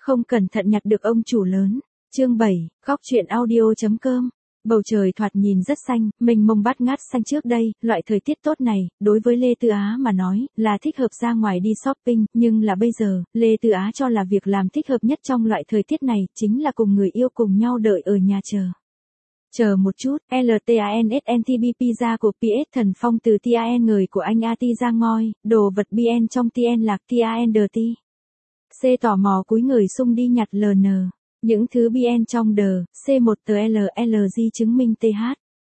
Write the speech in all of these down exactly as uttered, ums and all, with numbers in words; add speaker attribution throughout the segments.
Speaker 1: Không cẩn thận nhặt được ông chủ lớn. Chương bảy, góc truyện audio.com. Bầu trời thoạt nhìn rất xanh, mênh mông bát ngát xanh trước đây, loại thời tiết tốt này, đối với Lê Tư Á mà nói, là thích hợp ra ngoài đi shopping, nhưng là bây giờ, Lê Tư Á cho là việc làm thích hợp nhất trong loại thời tiết này, chính là cùng người yêu cùng nhau đợi ở nhà chờ. Chờ một chút, LTANSNTB pizza của pê ét Thần Phong từ TAN người của anh a tê ra ngoi, đồ vật bê en trong TN lạc TANDT. C tò mò cúi người sung đi nhặt lờ en. Những thứ bê en trong đờ, xê một tờ lờ lờ giê chứng minh tê hát.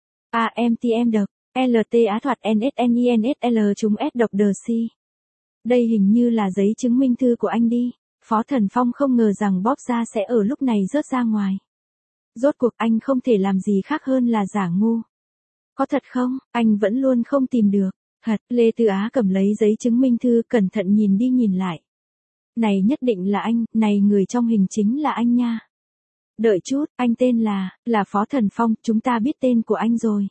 Speaker 1: a em tê em độc, lờ tê á thoạt en ét en i en ét lờ chúng S độc đờ C. Đây hình như là giấy chứng minh thư của anh đi. Phó Thần Phong không ngờ rằng bóp ra sẽ ở lúc này rớt ra ngoài. Rốt cuộc anh không thể làm gì khác hơn là giả ngu. Có thật không, anh vẫn luôn không tìm được. Thật, Lê Tư Á cầm lấy giấy chứng minh thư cẩn thận nhìn đi nhìn lại. Này nhất định là anh, này người trong hình chính là anh nha. Đợi chút, anh tên là, là Phó Thần Phong, chúng ta biết tên của anh rồi.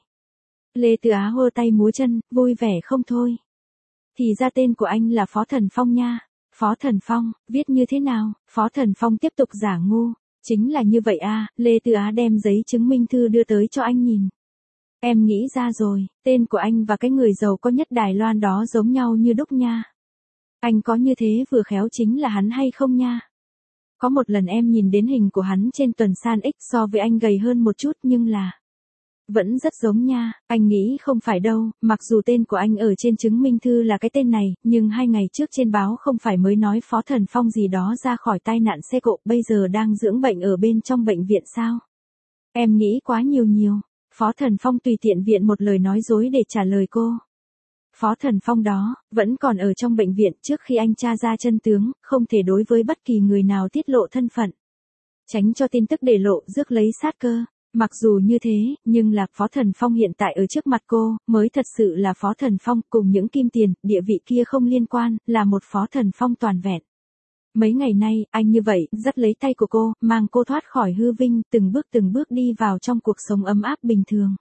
Speaker 1: Lê Tư Á hô tay múa chân, vui vẻ không thôi. Thì ra tên của anh là Phó Thần Phong nha. Phó Thần Phong, viết như thế nào? Phó Thần Phong tiếp tục giả ngu. Chính là như vậy à, Lê Tư Á đem giấy chứng minh thư đưa tới cho anh nhìn. Em nghĩ ra rồi, tên của anh và cái người giàu có nhất Đài Loan đó giống nhau như đúc nha. Anh có như thế vừa khéo chính là hắn hay không nha? Có một lần em nhìn đến hình của hắn trên tuần san X so với anh gầy hơn một chút nhưng là vẫn rất giống nha, anh nghĩ không phải đâu, mặc dù tên của anh ở trên chứng minh thư là cái tên này, nhưng hai ngày trước trên báo không phải mới nói Phó Thần Phong gì đó ra khỏi tai nạn xe cộ, bây giờ đang dưỡng bệnh ở bên trong bệnh viện sao? Em nghĩ quá nhiều nhiều, Phó Thần Phong tùy tiện viện một lời nói dối để trả lời cô. Phó Thần Phong đó, vẫn còn ở trong bệnh viện trước khi anh tra ra chân tướng, không thể đối với bất kỳ người nào tiết lộ thân phận. Tránh cho tin tức để lộ rước lấy sát cơ. Mặc dù như thế, nhưng là Phó Thần Phong hiện tại ở trước mặt cô, mới thật sự là Phó Thần Phong cùng những kim tiền, địa vị kia không liên quan, là một Phó Thần Phong toàn vẹn. Mấy ngày nay, anh như vậy, dắt lấy tay của cô, mang cô thoát khỏi hư vinh, từng bước từng bước đi vào trong cuộc sống ấm áp bình thường.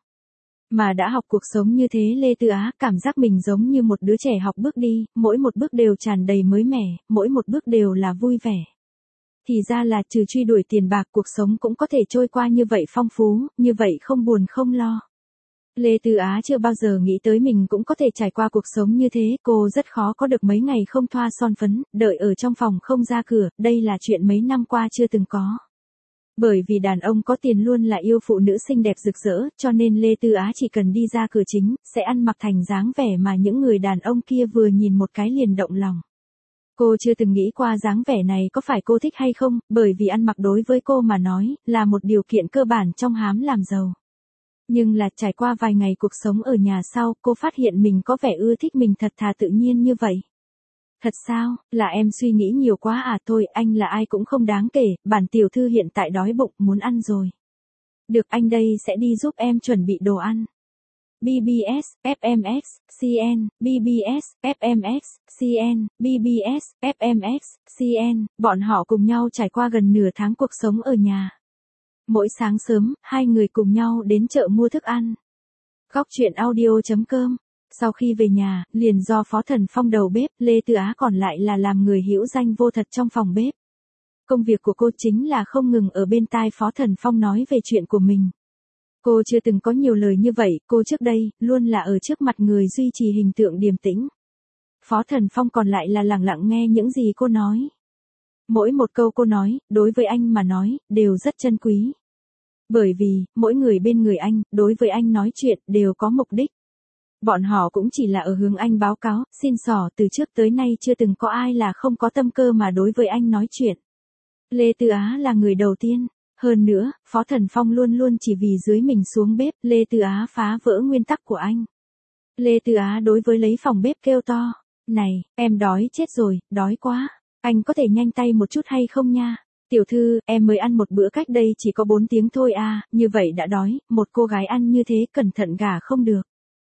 Speaker 1: Mà đã học cuộc sống như thế Lê Tư Á cảm giác mình giống như một đứa trẻ học bước đi, mỗi một bước đều tràn đầy mới mẻ, mỗi một bước đều là vui vẻ. Thì ra là trừ truy đuổi tiền bạc cuộc sống cũng có thể trôi qua như vậy phong phú, như vậy không buồn không lo. Lê Tư Á chưa bao giờ nghĩ tới mình cũng có thể trải qua cuộc sống như thế, cô rất khó có được mấy ngày không thoa son phấn, đợi ở trong phòng không ra cửa, đây là chuyện mấy năm qua chưa từng có. Bởi vì đàn ông có tiền luôn là yêu phụ nữ xinh đẹp rực rỡ, cho nên Lê Tư Á chỉ cần đi ra cửa chính, sẽ ăn mặc thành dáng vẻ mà những người đàn ông kia vừa nhìn một cái liền động lòng. Cô chưa từng nghĩ qua dáng vẻ này có phải cô thích hay không, bởi vì ăn mặc đối với cô mà nói, là một điều kiện cơ bản trong hám làm giàu. Nhưng là trải qua vài ngày cuộc sống ở nhà sau, cô phát hiện mình có vẻ ưa thích mình thật thà tự nhiên như vậy. Thật sao, là em suy nghĩ nhiều quá à, thôi anh là ai cũng không đáng kể, bản tiểu thư hiện tại đói bụng muốn ăn rồi. Được, anh đây sẽ đi giúp em chuẩn bị đồ ăn. bê bê ét, ép em ích, xê en, bê bê ét, ép em ích, xê en, bê bê ét, ép em ích, xê en, bọn họ cùng nhau trải qua gần nửa tháng cuộc sống ở nhà. Mỗi sáng sớm, hai người cùng nhau đến chợ mua thức ăn. Góc truyện audio.com. Sau khi về nhà, liền do Phó Thần Phong đầu bếp, Lê Tư Á còn lại là làm người hữu danh vô thật trong phòng bếp. Công việc của cô chính là không ngừng ở bên tai Phó Thần Phong nói về chuyện của mình. Cô chưa từng có nhiều lời như vậy, cô trước đây, luôn là ở trước mặt người duy trì hình tượng điềm tĩnh. Phó Thần Phong còn lại là lặng lặng nghe những gì cô nói. Mỗi một câu cô nói, đối với anh mà nói, đều rất chân quý. Bởi vì, mỗi người bên người anh, đối với anh nói chuyện, đều có mục đích. Bọn họ cũng chỉ là ở hướng anh báo cáo, xin xỏ, từ trước tới nay chưa từng có ai là không có tâm cơ mà đối với anh nói chuyện. Lê Tư Á là người đầu tiên. Hơn nữa, Phó Thần Phong luôn luôn chỉ vì dưới mình xuống bếp, Lê Tư Á phá vỡ nguyên tắc của anh. Lê Tư Á đối với lấy phòng bếp kêu to. Này, em đói chết rồi, đói quá. Anh có thể nhanh tay một chút hay không nha? Tiểu thư, em mới ăn một bữa cách đây chỉ có bốn tiếng thôi à, như vậy đã đói, một cô gái ăn như thế cẩn thận gà không được.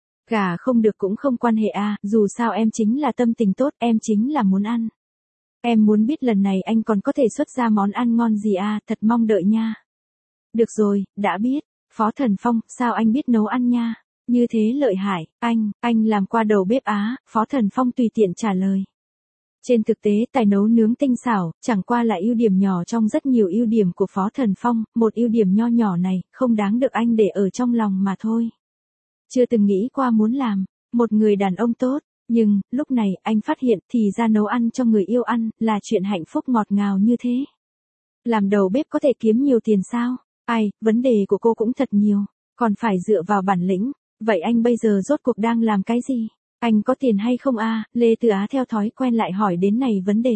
Speaker 1: Gà không được cũng không quan hệ à, dù sao em chính là tâm tình tốt, em chính là muốn ăn. Em muốn biết lần này anh còn có thể xuất ra món ăn ngon gì à, thật mong đợi nha. Được rồi, đã biết. Phó Thần Phong, sao anh biết nấu ăn nha? Như thế lợi hại, anh, anh làm qua đầu bếp á, Phó Thần Phong tùy tiện trả lời. Trên thực tế tài nấu nướng tinh xảo, chẳng qua là ưu điểm nhỏ trong rất nhiều ưu điểm của Phó Thần Phong, một ưu điểm nho nhỏ này, không đáng được anh để ở trong lòng mà thôi. Chưa từng nghĩ qua muốn làm, một người đàn ông tốt, nhưng, lúc này, anh phát hiện thì ra nấu ăn cho người yêu ăn, là chuyện hạnh phúc ngọt ngào như thế. Làm đầu bếp có thể kiếm nhiều tiền sao? Ai, vấn đề của cô cũng thật nhiều, còn phải dựa vào bản lĩnh, vậy anh bây giờ rốt cuộc đang làm cái gì? Anh có tiền hay không a? Lê Tư Á theo thói quen lại hỏi đến này vấn đề.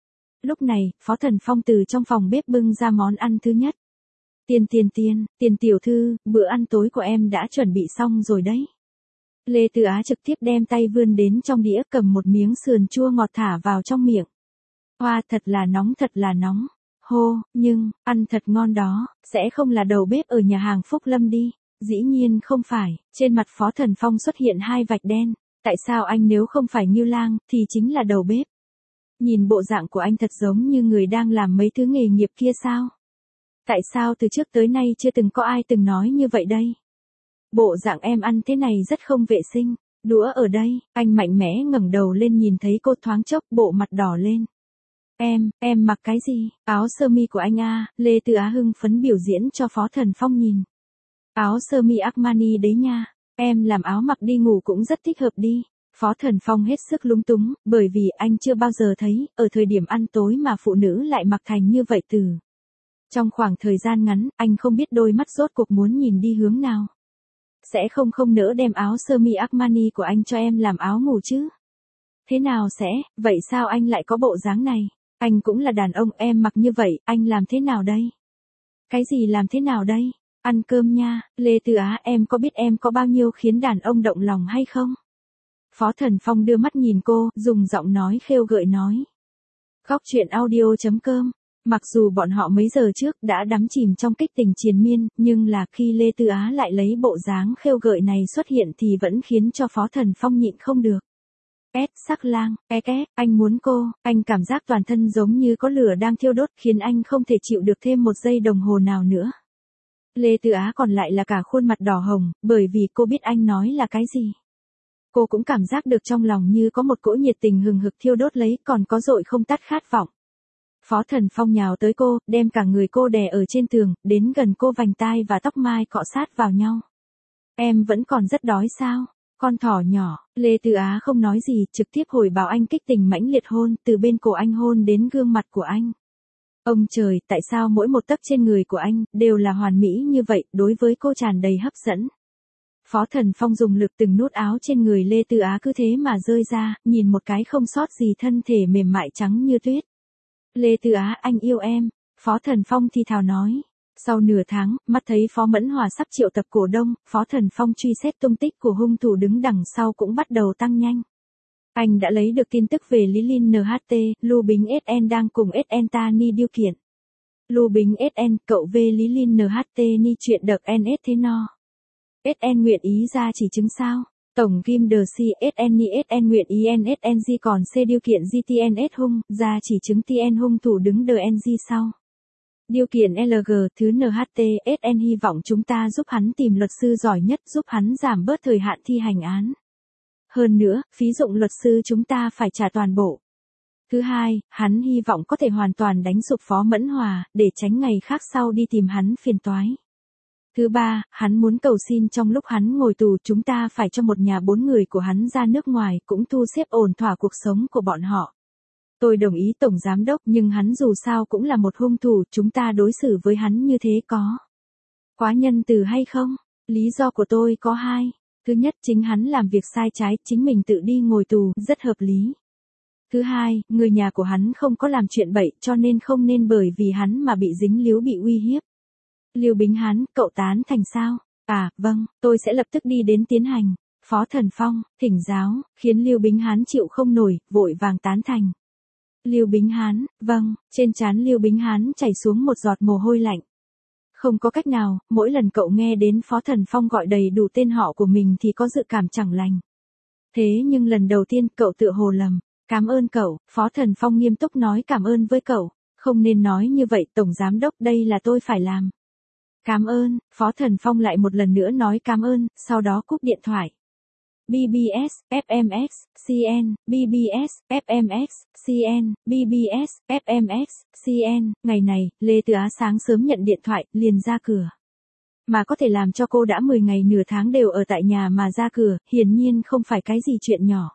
Speaker 1: Lúc này, Phó Thần Phong từ trong phòng bếp bưng ra món ăn thứ nhất. Tiền tiền tiền, tiền tiểu thư, bữa ăn tối của em đã chuẩn bị xong rồi đấy. Lê Tư Á trực tiếp đem tay vươn đến trong đĩa cầm một miếng sườn chua ngọt thả vào trong miệng. Hoa, thật là nóng thật là nóng. Hô, nhưng, ăn thật ngon đó, sẽ không là đầu bếp ở nhà hàng Phúc Lâm đi. Dĩ nhiên không phải, trên mặt Phó Thần Phong xuất hiện hai vạch đen. Tại sao anh nếu không phải Ngưu Lang, thì chính là đầu bếp? Nhìn bộ dạng của anh thật giống như người đang làm mấy thứ nghề nghiệp kia sao? Tại sao từ trước tới nay chưa từng có ai từng nói như vậy đây? Bộ dạng em ăn thế này rất không vệ sinh. Đũa ở đây, anh mạnh mẽ ngẩng đầu lên nhìn thấy cô thoáng chốc bộ mặt đỏ lên. Em, em mặc cái gì? Áo sơ mi của anh a? Lê Tư Á hưng phấn biểu diễn cho Phó Thần Phong nhìn. Áo sơ mi Armani đấy nha. Em làm áo mặc đi ngủ cũng rất thích hợp đi. Phó Thần Phong hết sức lúng túng, bởi vì anh chưa bao giờ thấy, ở thời điểm ăn tối mà phụ nữ lại mặc thành như vậy từ. Trong khoảng thời gian ngắn, anh không biết đôi mắt rốt cuộc muốn nhìn đi hướng nào. Sẽ không không nỡ đem áo sơ mi Armani của anh cho em làm áo ngủ chứ? Thế nào sẽ, vậy sao anh lại có bộ dáng này? Anh cũng là đàn ông, em mặc như vậy, anh làm thế nào đây? Cái gì làm thế nào đây? Ăn cơm nha, Lê Tư Á, em có biết em có bao nhiêu khiến đàn ông động lòng hay không? Phó Thần Phong đưa mắt nhìn cô, dùng giọng nói khêu gợi nói. Góc truyện audio chấm com. Mặc dù bọn họ mấy giờ trước đã đắm chìm trong kích tình triền miên, nhưng là khi Lê Tư Á lại lấy bộ dáng khêu gợi này xuất hiện thì vẫn khiến cho Phó Thần Phong nhịn không được. Ét sắc lang, e két, anh muốn cô, anh cảm giác toàn thân giống như có lửa đang thiêu đốt khiến anh không thể chịu được thêm một giây đồng hồ nào nữa. Lê Tư Á còn lại là cả khuôn mặt đỏ hồng, bởi vì cô biết anh nói là cái gì. Cô cũng cảm giác được trong lòng như có một cỗ nhiệt tình hừng hực thiêu đốt lấy còn có dội không tắt khát vọng. Phó Thần Phong nhào tới cô, đem cả người cô đè ở trên tường, đến gần cô vành tai và tóc mai cọ sát vào nhau. Em vẫn còn rất đói sao? Con thỏ nhỏ, Lê Tư Á không nói gì, trực tiếp hồi báo anh kích tình mãnh liệt hôn, từ bên cổ anh hôn đến gương mặt của anh. Ông trời, tại sao mỗi một tấc trên người của anh, đều là hoàn mỹ như vậy, đối với cô tràn đầy hấp dẫn. Phó Thần Phong dùng lực từng nút áo trên người Lê Tư Á cứ thế mà rơi ra, nhìn một cái không sót gì thân thể mềm mại trắng như tuyết. Lê Tư Á, anh yêu em, Phó Thần Phong thì thào nói. Sau nửa tháng, mắt thấy Phó Mẫn Hòa sắp triệu tập cổ đông, Phó Thần Phong truy xét tung tích của hung thủ đứng đằng sau cũng bắt đầu tăng nhanh. Anh đã lấy được tin tức về Lý Linh en hát tê, Lưu Bính ét en đang cùng ét en ta ni điều kiện. Lưu Bính ét en, cậu về Lý Linh en hát tê ni chuyện đợt en ét thế no. ét en nguyện ý ra chỉ chứng sao? Tổng Kim đờ si ét en ni ét en nguyện ý en ét en giê còn C điều kiện giê tê en ét hung, ra chỉ chứng tê en hung thủ đứng đờ en giê sau. Điều kiện lờ giê thứ en hát tê, ét en hy vọng chúng ta giúp hắn tìm luật sư giỏi nhất giúp hắn giảm bớt thời hạn thi hành án. Hơn nữa, phí dụng luật sư chúng ta phải trả toàn bộ. Thứ hai, hắn hy vọng có thể hoàn toàn đánh sụp Phó Mẫn Hòa, để tránh ngày khác sau đi tìm hắn phiền toái. Thứ ba, hắn muốn cầu xin trong lúc hắn ngồi tù chúng ta phải cho một nhà bốn người của hắn ra nước ngoài cũng thu xếp ổn thỏa cuộc sống của bọn họ. Tôi đồng ý Tổng Giám Đốc nhưng hắn dù sao cũng là một hung thủ, chúng ta đối xử với hắn như thế có quá nhân từ hay không? Lý do của tôi có hai. Thứ nhất, chính hắn làm việc sai trái, chính mình tự đi ngồi tù, rất hợp lý. Thứ hai, người nhà của hắn không có làm chuyện bậy cho nên không nên bởi vì hắn mà bị dính líu bị uy hiếp. Lưu Bính Hán, cậu tán thành sao? À, vâng, tôi sẽ lập tức đi đến tiến hành. Phó Thần Phong, thỉnh giáo, khiến Lưu Bính Hán chịu không nổi, vội vàng tán thành. Lưu Bính Hán, vâng, trên trán Lưu Bính Hán chảy xuống một giọt mồ hôi lạnh. Không có cách nào, mỗi lần cậu nghe đến Phó Thần Phong gọi đầy đủ tên họ của mình thì có dự cảm chẳng lành. Thế nhưng lần đầu tiên cậu tự hồ lầm. Cảm ơn cậu, Phó Thần Phong nghiêm túc nói cảm ơn với cậu. Không nên nói như vậy Tổng Giám Đốc, đây là tôi phải làm. Cảm ơn, Phó Thần Phong lại một lần nữa nói cảm ơn, sau đó cúp điện thoại. bê bê ét, ép em ích, xê en, bê bê ét, ép em ích, xê en, bê bê ét, ép em ích, xê en. Ngày này, Lê Từ Á sáng sớm nhận điện thoại, liền ra cửa. Mà có thể làm cho cô đã mười ngày nửa tháng đều ở tại nhà mà ra cửa, hiển nhiên không phải cái gì chuyện nhỏ.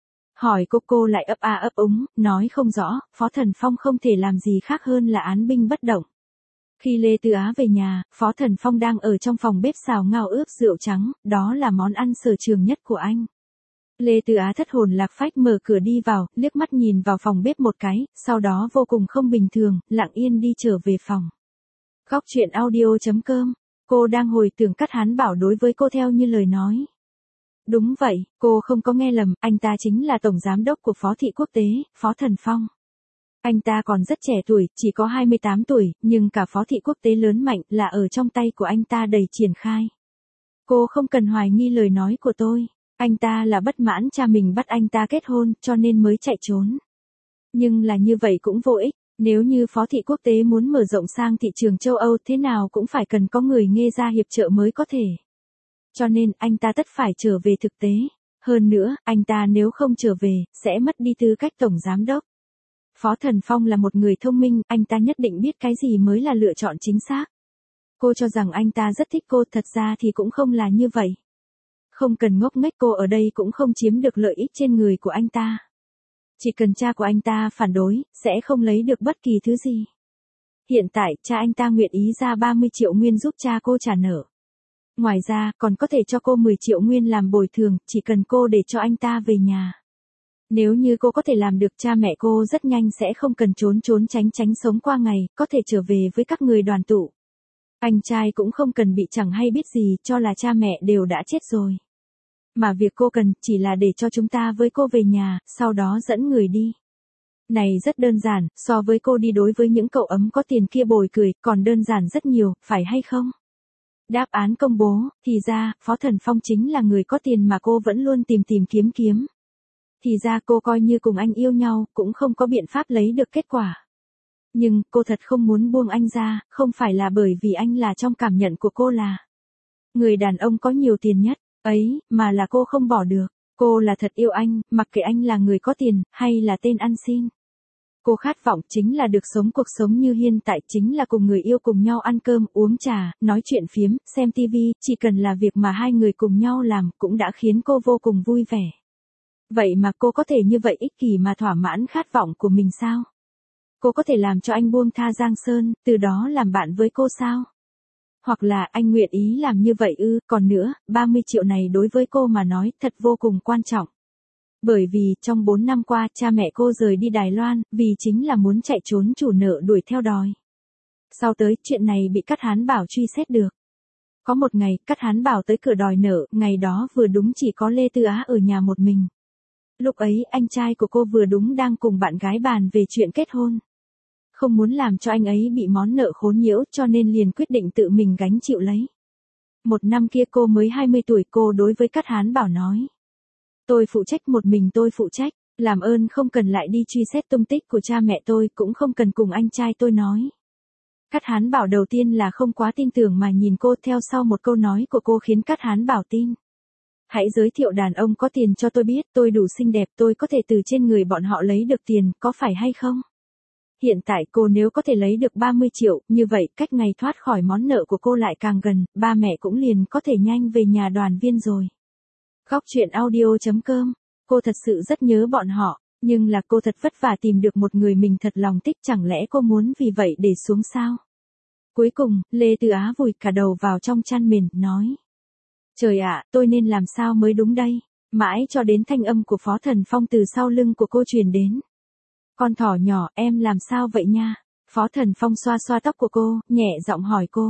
Speaker 1: Hỏi cô cô lại ấp a ấp úng, nói không rõ, Phó Thần Phong không thể làm gì khác hơn là án binh bất động. Khi Lê Từ Á về nhà, Phó Thần Phong đang ở trong phòng bếp xào ngao ướp rượu trắng, đó là món ăn sở trường nhất của anh. Lê Từ Á thất hồn lạc phách mở cửa đi vào, liếc mắt nhìn vào phòng bếp một cái, sau đó vô cùng không bình thường, lặng yên đi trở về phòng. Góc truyện audio chấm com, cô đang hồi tưởng Cát Hán Bảo đối với cô theo như lời nói. Đúng vậy, cô không có nghe lầm, anh ta chính là tổng giám đốc của Phó Thị Quốc tế, Phó Thần Phong. Anh ta còn rất trẻ tuổi, chỉ có hai mươi tám tuổi, nhưng cả Phó Thị Quốc tế lớn mạnh là ở trong tay của anh ta đầy triển khai. Cô không cần hoài nghi lời nói của tôi. Anh ta là bất mãn cha mình bắt anh ta kết hôn, cho nên mới chạy trốn. Nhưng là như vậy cũng vô ích, nếu như Phó Thị Quốc tế muốn mở rộng sang thị trường châu Âu thế nào cũng phải cần có người nghe ra hiệp trợ mới có thể. Cho nên anh ta tất phải trở về thực tế. Hơn nữa, anh ta nếu không trở về, sẽ mất đi tư cách tổng giám đốc. Phó Thần Phong là một người thông minh, anh ta nhất định biết cái gì mới là lựa chọn chính xác. Cô cho rằng anh ta rất thích cô, thật ra thì cũng không là như vậy. Không cần ngốc nghếch, cô ở đây cũng không chiếm được lợi ích trên người của anh ta. Chỉ cần cha của anh ta phản đối, sẽ không lấy được bất kỳ thứ gì. Hiện tại, cha anh ta nguyện ý ra ba mươi triệu nguyên giúp cha cô trả nợ. Ngoài ra, còn có thể cho cô mười triệu nguyên làm bồi thường, chỉ cần cô để cho anh ta về nhà. Nếu như cô có thể làm được, cha mẹ cô rất nhanh sẽ không cần trốn trốn tránh tránh sống qua ngày, có thể trở về với các người đoàn tụ. Anh trai cũng không cần bị chẳng hay biết gì, cho là cha mẹ đều đã chết rồi. Mà việc cô cần, chỉ là để cho chúng ta với cô về nhà, sau đó dẫn người đi. Này rất đơn giản, so với cô đi đối với những cậu ấm có tiền kia bồi cười, còn đơn giản rất nhiều, phải hay không? Đáp án công bố, thì ra, Phó Thần Phong chính là người có tiền mà cô vẫn luôn tìm tìm kiếm kiếm. Thì ra cô coi như cùng anh yêu nhau, cũng không có biện pháp lấy được kết quả. Nhưng, cô thật không muốn buông anh ra, không phải là bởi vì anh là trong cảm nhận của cô là người đàn ông có nhiều tiền nhất, ấy, mà là cô không bỏ được. Cô là thật yêu anh, mặc kệ anh là người có tiền, hay là tên ăn xin. Cô khát vọng chính là được sống cuộc sống như hiện tại, chính là cùng người yêu cùng nhau ăn cơm, uống trà, nói chuyện phiếm, xem tivi, chỉ cần là việc mà hai người cùng nhau làm, cũng đã khiến cô vô cùng vui vẻ. Vậy mà cô có thể như vậy ích kỷ mà thỏa mãn khát vọng của mình sao? Cô có thể làm cho anh buông tha Giang Sơn, từ đó làm bạn với cô sao? Hoặc là anh nguyện ý làm như vậy ư, còn nữa, ba mươi triệu này đối với cô mà nói thật vô cùng quan trọng. Bởi vì, trong bốn năm qua, cha mẹ cô rời đi Đài Loan, vì chính là muốn chạy trốn chủ nợ đuổi theo đòi. Sau tới, chuyện này bị Cát Hán Bảo truy xét được. Có một ngày, Cát Hán Bảo tới cửa đòi nợ, ngày đó vừa đúng chỉ có Lê Tư Á ở nhà một mình. Lúc ấy, anh trai của cô vừa đúng đang cùng bạn gái bàn về chuyện kết hôn. Không muốn làm cho anh ấy bị món nợ khốn nhiễu, cho nên liền quyết định tự mình gánh chịu lấy. Một năm kia cô mới hai mươi tuổi, cô đối với Cát Hán Bảo nói. Tôi phụ trách, một mình tôi phụ trách, làm ơn không cần lại đi truy xét tung tích của cha mẹ tôi, cũng không cần cùng anh trai tôi nói. Cát Hán Bảo đầu tiên là không quá tin tưởng mà nhìn cô, theo sau một câu nói của cô khiến Cát Hán Bảo tin. Hãy giới thiệu đàn ông có tiền cho tôi biết, tôi đủ xinh đẹp, tôi có thể từ trên người bọn họ lấy được tiền, có phải hay không? Hiện tại cô nếu có thể lấy được ba mươi triệu, như vậy cách ngày thoát khỏi món nợ của cô lại càng gần, ba mẹ cũng liền có thể nhanh về nhà đoàn viên rồi. Góc truyện audio chấm com, cô thật sự rất nhớ bọn họ, nhưng là cô thật vất vả tìm được một người mình thật lòng thích, chẳng lẽ cô muốn vì vậy để xuống sao? Cuối cùng, Lê Từ Á vùi cả đầu vào trong chăn mền, nói. Trời ạ, tôi nên làm sao mới đúng đây? Mãi cho đến thanh âm của Phó Thần Phong từ sau lưng của cô truyền đến. Con thỏ nhỏ, em làm sao vậy nha? Phó Thần Phong xoa xoa tóc của cô, nhẹ giọng hỏi cô.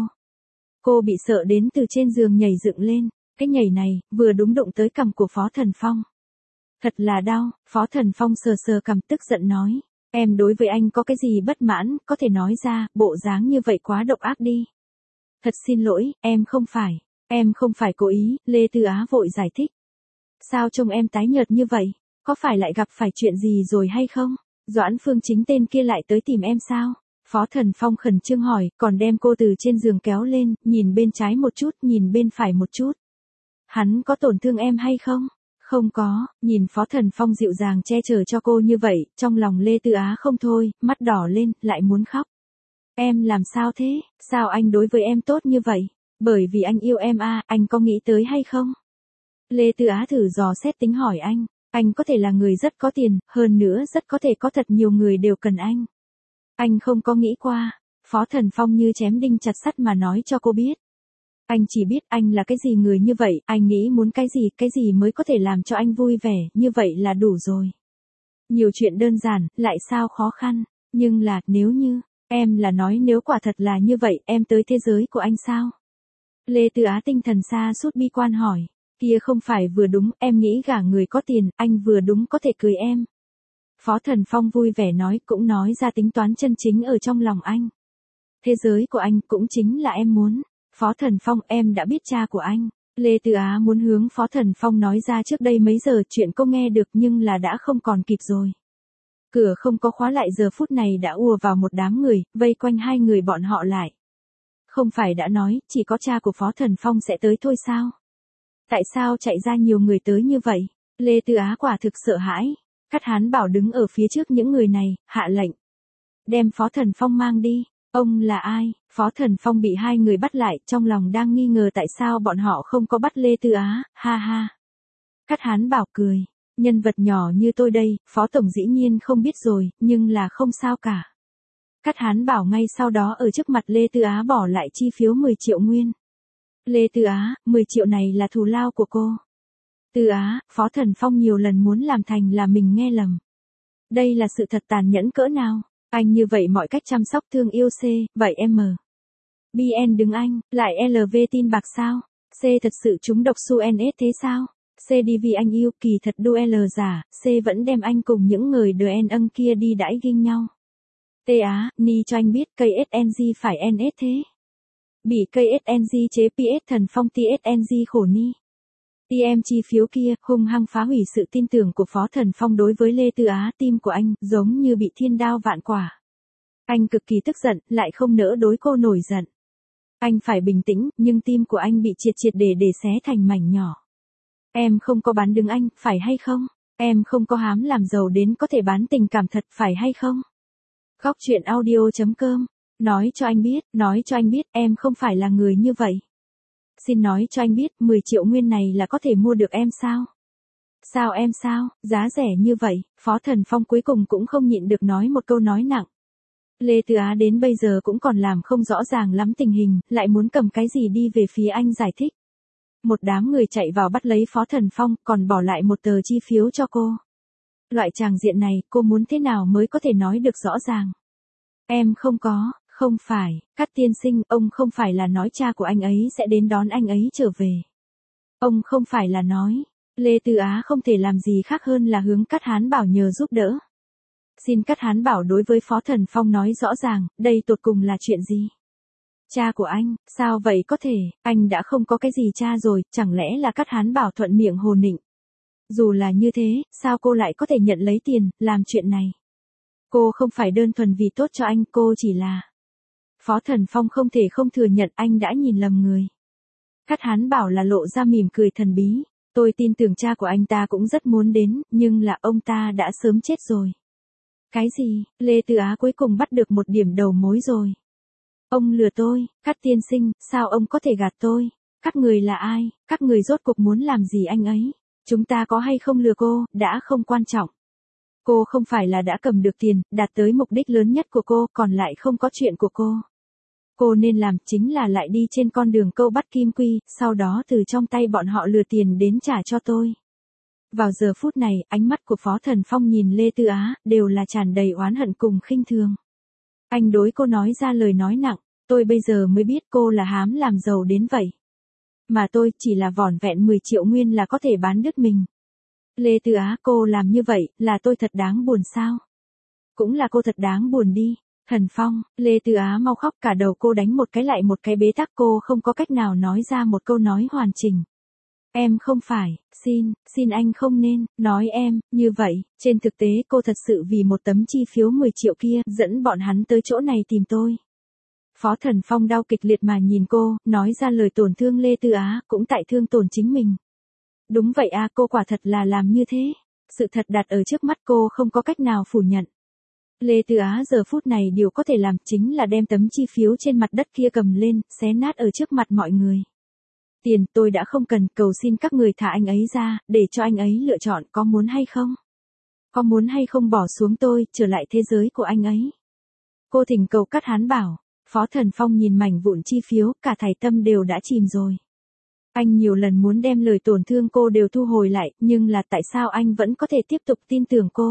Speaker 1: Cô bị sợ đến từ trên giường nhảy dựng lên, cái nhảy này, vừa đúng đụng tới cằm của Phó Thần Phong. Thật là đau, Phó Thần Phong sờ sờ cằm tức giận nói. Em đối với anh có cái gì bất mãn, có thể nói ra, bộ dáng như vậy quá độc ác đi. Thật xin lỗi, em không phải, em không phải cố ý, Lê Tư Á vội giải thích. Sao trông em tái nhợt như vậy, có phải lại gặp phải chuyện gì rồi hay không? Doãn Phương Chính tên kia lại tới tìm em sao? Phó Thần Phong khẩn trương hỏi, còn đem cô từ trên giường kéo lên, nhìn bên trái một chút, nhìn bên phải một chút. Hắn có tổn thương em hay không? Không có, nhìn Phó Thần Phong dịu dàng che chở cho cô như vậy, trong lòng Lê Tư Á không thôi, mắt đỏ lên, lại muốn khóc. Em làm sao thế, sao anh đối với em tốt như vậy? Bởi vì anh yêu em à, anh có nghĩ tới hay không? Lê Tư Á thử dò xét tính hỏi anh, anh có thể là người rất có tiền, hơn nữa rất có thể có thật nhiều người đều cần anh. Anh không có nghĩ qua, Phó Thần Phong như chém đinh chặt sắt mà nói cho cô biết. Anh chỉ biết anh là cái gì người như vậy, anh nghĩ muốn cái gì, cái gì mới có thể làm cho anh vui vẻ, như vậy là đủ rồi. Nhiều chuyện đơn giản, lại sao khó khăn, nhưng là, nếu như, em là nói nếu quả thật là như vậy, em tới thế giới của anh sao? Lê Tư Á tinh thần xa sút bi quan hỏi, kia không phải vừa đúng, em nghĩ gả người có tiền, anh vừa đúng có thể cưới em. Phó Thần Phong vui vẻ nói, cũng nói ra tính toán chân chính ở trong lòng anh. Thế giới của anh cũng chính là em muốn. Phó Thần Phong, em đã biết cha của anh. Lê Tư Á muốn hướng Phó Thần Phong nói ra trước đây mấy giờ chuyện cô nghe được nhưng là đã không còn kịp rồi. Cửa không có khóa lại giờ phút này đã ùa vào một đám người, vây quanh hai người bọn họ lại. Không phải đã nói, chỉ có cha của Phó Thần Phong sẽ tới thôi sao? Tại sao chạy ra nhiều người tới như vậy? Lê Tư Á quả thực sợ hãi. Cát Hán Bảo đứng ở phía trước những người này, hạ lệnh. Đem Phó Thần Phong mang đi. Ông là ai? Phó Thần Phong bị hai người bắt lại, trong lòng đang nghi ngờ tại sao bọn họ không có bắt Lê Tư Á, ha ha. Cát Hán Bảo cười. Nhân vật nhỏ như tôi đây, Phó Tổng dĩ nhiên không biết rồi, nhưng là không sao cả. Cát Hán Bảo ngay sau đó ở trước mặt Lê Tư Á bỏ lại chi phiếu mười triệu nguyên. Lê Tư Á, mười triệu này là thù lao của cô. Tư Á, Phó Thần Phong nhiều lần muốn làm thành là mình nghe lầm. Đây là sự thật tàn nhẫn cỡ nào? Anh như vậy mọi cách chăm sóc thương yêu C, vậy em M. bê en đứng anh, lại lờ vê tin bạc sao? C thật sự trúng độc su en ét thế sao? C đi vì anh yêu, kỳ thật đu L giả, C vẫn đem anh cùng những người đờ en âng kia đi đãi ghinh nhau. T Á, ni cho anh biết cây ét en giê phải en ét thế. Bị cây ét en giê chế pê ét Thần Phong tê ét en giê khổ ni. tê em chi phiếu kia, hung hăng phá hủy sự tin tưởng của Phó Thần Phong đối với Lê Tư Á, tim của anh, giống như bị thiên đao vạn quả. Anh cực kỳ tức giận, lại không nỡ đối cô nổi giận. Anh phải bình tĩnh, nhưng tim của anh bị triệt triệt để để xé thành mảnh nhỏ. Em không có bán đứng anh, phải hay không? Em không có hám làm giàu đến có thể bán tình cảm thật, phải hay không? Góc truyện audio chấm com. Nói cho anh biết, nói cho anh biết, em không phải là người như vậy. Xin nói cho anh biết, mười triệu nguyên này là có thể mua được em sao? Sao em sao, giá rẻ như vậy, Phó Thần Phong cuối cùng cũng không nhịn được nói một câu nói nặng. Lê Tư Á đến bây giờ cũng còn làm không rõ ràng lắm tình hình, lại muốn cầm cái gì đi về phía anh giải thích. Một đám người chạy vào bắt lấy Phó Thần Phong, còn bỏ lại một tờ chi phiếu cho cô. Loại tràng diện này, cô muốn thế nào mới có thể nói được rõ ràng? Em không có, không phải, Cát tiên sinh, ông không phải là nói cha của anh ấy sẽ đến đón anh ấy trở về. Ông không phải là nói, Lê Tư Á không thể làm gì khác hơn là hướng Cát Hán Bảo nhờ giúp đỡ. Xin Cát Hán Bảo đối với Phó Thần Phong nói rõ ràng, đây tột cùng là chuyện gì? Cha của anh, sao vậy có thể, anh đã không có cái gì cha rồi, chẳng lẽ là Cát Hán Bảo thuận miệng hồ nịnh. Dù là như thế, sao cô lại có thể nhận lấy tiền, làm chuyện này? Cô không phải đơn thuần vì tốt cho anh, cô chỉ là... Phó Thần Phong không thể không thừa nhận anh đã nhìn lầm người. Cát Hán Bảo là lộ ra mỉm cười thần bí. Tôi tin tưởng cha của anh ta cũng rất muốn đến, nhưng là ông ta đã sớm chết rồi. Cái gì, Lê Tư Á cuối cùng bắt được một điểm đầu mối rồi. Ông lừa tôi, Cát tiên sinh, sao ông có thể gạt tôi? Các người là ai, các người rốt cuộc muốn làm gì anh ấy? Chúng ta có hay không lừa cô, đã không quan trọng. Cô không phải là đã cầm được tiền, đạt tới mục đích lớn nhất của cô, còn lại không có chuyện của cô. Cô nên làm chính là lại đi trên con đường câu bắt kim quy, sau đó từ trong tay bọn họ lừa tiền đến trả cho tôi. Vào giờ phút này, ánh mắt của Phó Thần Phong nhìn Lê Tư Á, đều là tràn đầy oán hận cùng khinh thường. Anh đối cô nói ra lời nói nặng, tôi bây giờ mới biết cô là hám làm giàu đến vậy. Mà tôi chỉ là vỏn vẹn mười triệu nguyên là có thể bán đứt mình. Lê Tư Á, cô làm như vậy, là tôi thật đáng buồn sao? Cũng là cô thật đáng buồn đi. Thần Phong, Lê Tư Á mau khóc, cả đầu cô đánh một cái lại một cái bế tắc, cô không có cách nào nói ra một câu nói hoàn chỉnh. Em không phải, xin, xin anh không nên, nói em, như vậy, trên thực tế cô thật sự vì một tấm chi phiếu mười triệu kia, dẫn bọn hắn tới chỗ này tìm tôi. Phó Thần Phong đau kịch liệt mà nhìn cô, nói ra lời tổn thương Lê Tư Á, cũng tại thương tổn chính mình. Đúng vậy à, cô quả thật là làm như thế. Sự thật đặt ở trước mắt cô không có cách nào phủ nhận. Lê Tư Á giờ phút này điều có thể làm chính là đem tấm chi phiếu trên mặt đất kia cầm lên, xé nát ở trước mặt mọi người. Tiền tôi đã không cần, cầu xin các người thả anh ấy ra, để cho anh ấy lựa chọn có muốn hay không. Có muốn hay không bỏ xuống tôi, trở lại thế giới của anh ấy. Cô thỉnh cầu Cát Hán Bảo. Phó Thần Phong nhìn mảnh vụn chi phiếu, cả thảy tâm đều đã chìm rồi. Anh nhiều lần muốn đem lời tổn thương cô đều thu hồi lại, nhưng là tại sao anh vẫn có thể tiếp tục tin tưởng cô?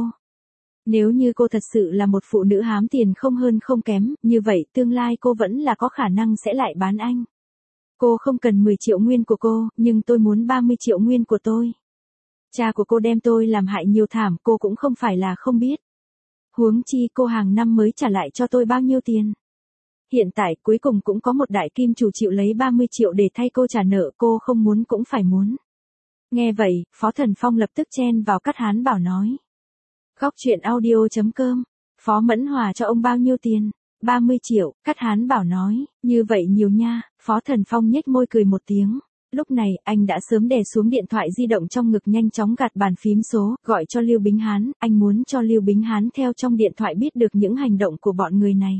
Speaker 1: Nếu như cô thật sự là một phụ nữ hám tiền không hơn không kém, như vậy tương lai cô vẫn là có khả năng sẽ lại bán anh. Cô không cần mười triệu nguyên của cô, nhưng tôi muốn ba mươi triệu nguyên của tôi. Cha của cô đem tôi làm hại nhiều thảm, cô cũng không phải là không biết. Huống chi cô hàng năm mới trả lại cho tôi bao nhiêu tiền. Hiện tại cuối cùng cũng có một đại kim chủ chịu lấy ba mươi triệu để thay cô trả nợ, cô không muốn cũng phải muốn. Nghe vậy, Phó Thần Phong lập tức chen vào Cát Hán Bảo nói. Góc truyện audio chấm com, Phó Mẫn Hòa cho ông bao nhiêu tiền? ba mươi triệu, Cát Hán Bảo nói, như vậy nhiều nha. Phó Thần Phong nhếch môi cười một tiếng. Lúc này, anh đã sớm đè xuống điện thoại di động trong ngực, nhanh chóng gạt bàn phím số, gọi cho Lưu Bính Hán, anh muốn cho Lưu Bính Hán theo trong điện thoại biết được những hành động của bọn người này.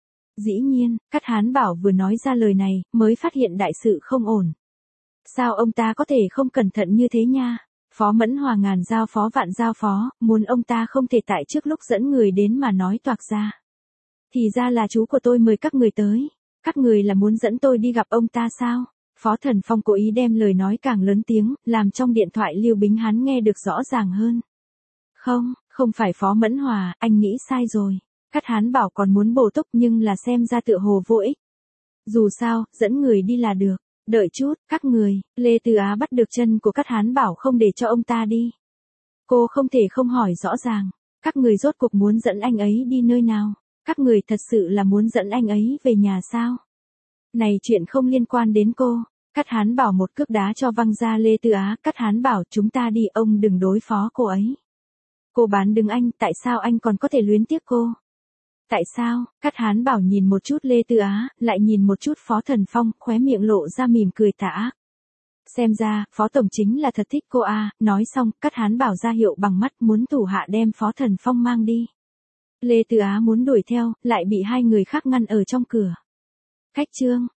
Speaker 1: Dĩ nhiên, Cát Hán Bảo vừa nói ra lời này, mới phát hiện đại sự không ổn. Sao ông ta có thể không cẩn thận như thế nha? Phó Mẫn Hòa ngàn giao phó vạn giao phó, muốn ông ta không thể tại trước lúc dẫn người đến mà nói toạc ra. Thì ra là chú của tôi mời các người tới. Các người là muốn dẫn tôi đi gặp ông ta sao? Phó Thần Phong cố ý đem lời nói càng lớn tiếng, làm trong điện thoại Lưu Bính Hán nghe được rõ ràng hơn. Không, không phải Phó Mẫn Hòa, anh nghĩ sai rồi. Cát Hán Bảo còn muốn bổ túc nhưng là xem ra tựa hồ vô ích. Dù sao, dẫn người đi là được. Đợi chút, các người, Lê Tư Á bắt được chân của Cát Hán Bảo không để cho ông ta đi. Cô không thể không hỏi rõ ràng, các người rốt cuộc muốn dẫn anh ấy đi nơi nào? Các người thật sự là muốn dẫn anh ấy về nhà sao? Này chuyện không liên quan đến cô. Cát Hán Bảo một cước đá cho văng ra Lê Tư Á. Cát Hán Bảo, chúng ta đi, ông đừng đối phó cô ấy. Cô bán đứng anh, tại sao anh còn có thể luyến tiếc cô? Tại sao? Cát Hán Bảo nhìn một chút Lê Tư Á, lại nhìn một chút Phó Thần Phong, khóe miệng lộ ra mỉm cười tà ác. Xem ra, Phó Tổng chính là thật thích cô à. Nói xong, Cát Hán Bảo ra hiệu bằng mắt muốn thủ hạ đem Phó Thần Phong mang đi. Lê Tư Á muốn đuổi theo, lại bị hai người khác ngăn ở trong cửa. Khách trương,